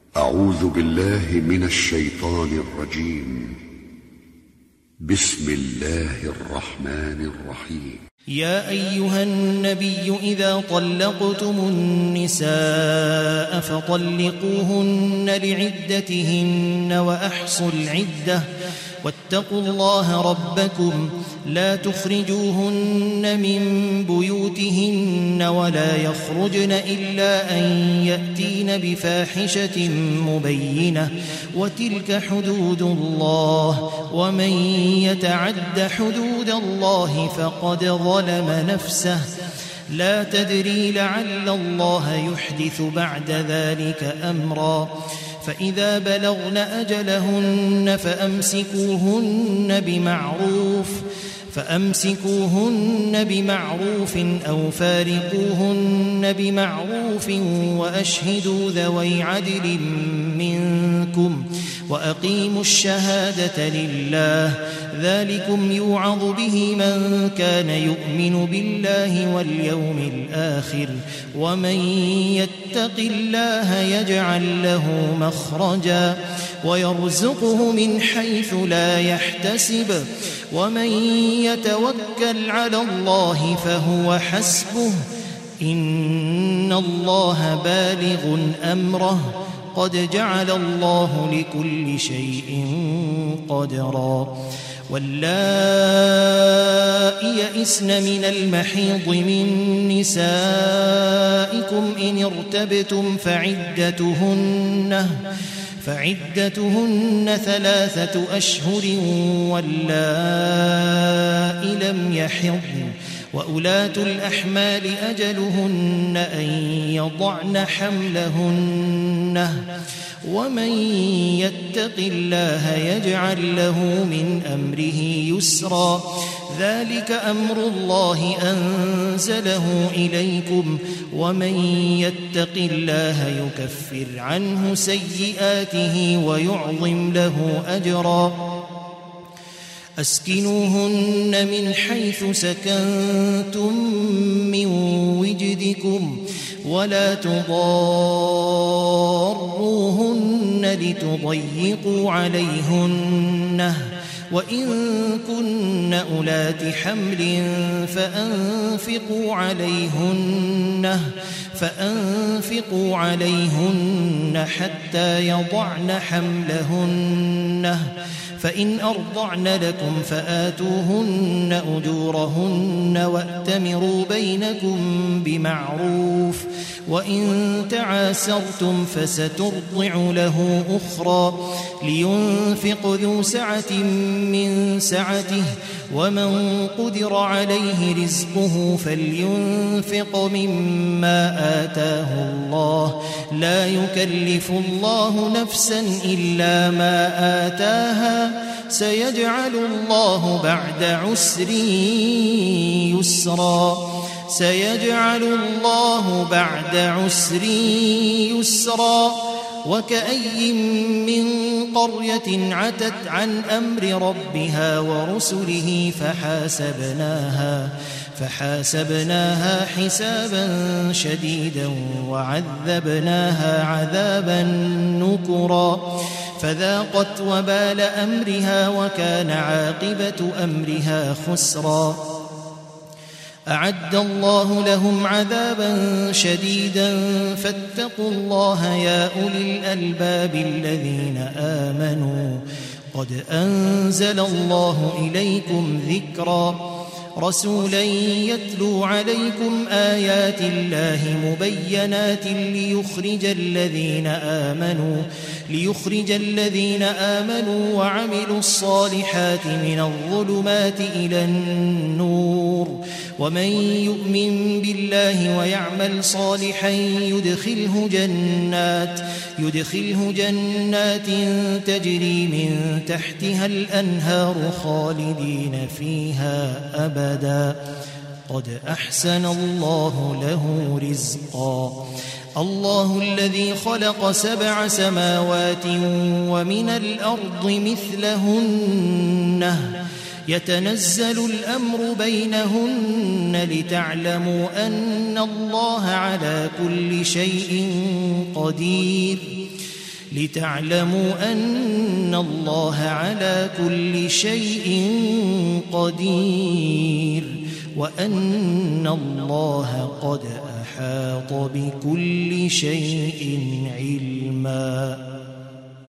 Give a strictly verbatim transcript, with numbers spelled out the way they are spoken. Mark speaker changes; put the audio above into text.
Speaker 1: أعوذ بالله من الشيطان الرجيم. بسم الله الرحمن الرحيم.
Speaker 2: يا أيها النبي إذا طلقتم النساء فطلقوهن لعدتهن وأحصوا العدة واتقوا الله ربكم لا تخرجوهن من بيوتهن ولا يخرجن إلا أن يأتين بفاحشة مبينة وتلك حدود الله ومن يتعد حدود الله فقد ظلم نفسه لا تدري لعل الله يحدث بعد ذلك أمرا فإذا بلغن أجلهن فأمسكوهن بمعروف فأمسكوهن بمعروف أو فارقوهن بمعروف وأشهدوا ذوي عدل منكم وأقيموا الشهادة لله ذلكم يوعظ به من كان يؤمن بالله واليوم الآخر ومن يتق الله يجعل له مخرجا ويرزقه من حيث لا يحتسب ومن يتوكل على الله فهو حسبه إن الله بالغ أمره قد جعل الله لكل شيء قدرا واللائي يئسن من المحيض من نسائكم إن ارتبتم فعدتهن فعدتهن ثلاثة أشهر واللائي لم يحضن وأولاة الأحمال أجلهن أن يضعن حملهن ومن يتق الله يجعل له من أمره يسرا ذلك أمر الله أنزله إليكم ومن يتق الله يكفر عنه سيئاته ويعظم له أجرا أسكنوهن من حيث سكنتم من وجدكم ولا تضاروهن لتضيقوا عليهن وإن كن أولات حمل فأنفقوا عليهن فأنفقوا عليهن حتى يضعن حملهن فإن أرضعن لكم فآتوهن أجورهن وأتمروا بينكم بمعروف وإن تعاسرتم فسترضع له أخرى لينفق ذو سعة من سعته ومن قدر عليه رزقه فلينفق مما آتاه الله لا يكلف الله نفسا إلا ما آتاها سيجعل الله بعد عسر يسرا سيجعل الله بعد عسر يسرا وكأي من قرية عتت عن أمر ربها ورسله فحاسبناها فحاسبناها حسابا شديدا وعذبناها عذابا نكرا فذاقت وبال أمرها وكان عاقبة أمرها خسرا أعد الله لهم عذابا شديدا فاتقوا الله يا أولي الألباب الذين آمنوا قد أنزل الله إليكم ذكرا رسولا يتلو عليكم آيات الله مبينات ليخرج الذين آمنوا ليخرج الذين آمنوا وعملوا الصالحات من الظلمات إلى النور ومن يؤمن بالله ويعمل صالحا يدخله جنات يدخله جنات تجري من تحتها الأنهار خالدين فيها أبدا قد أحسن الله له رزقا الله الذي خلق سبع سماوات ومن الأرض مثلهن يتنزل الأمر بينهن لتعلموا أن الله على كل شيء قدير لتعلموا أن الله على كل شيء قدير وأن الله قد أحاط بكل شيء علما.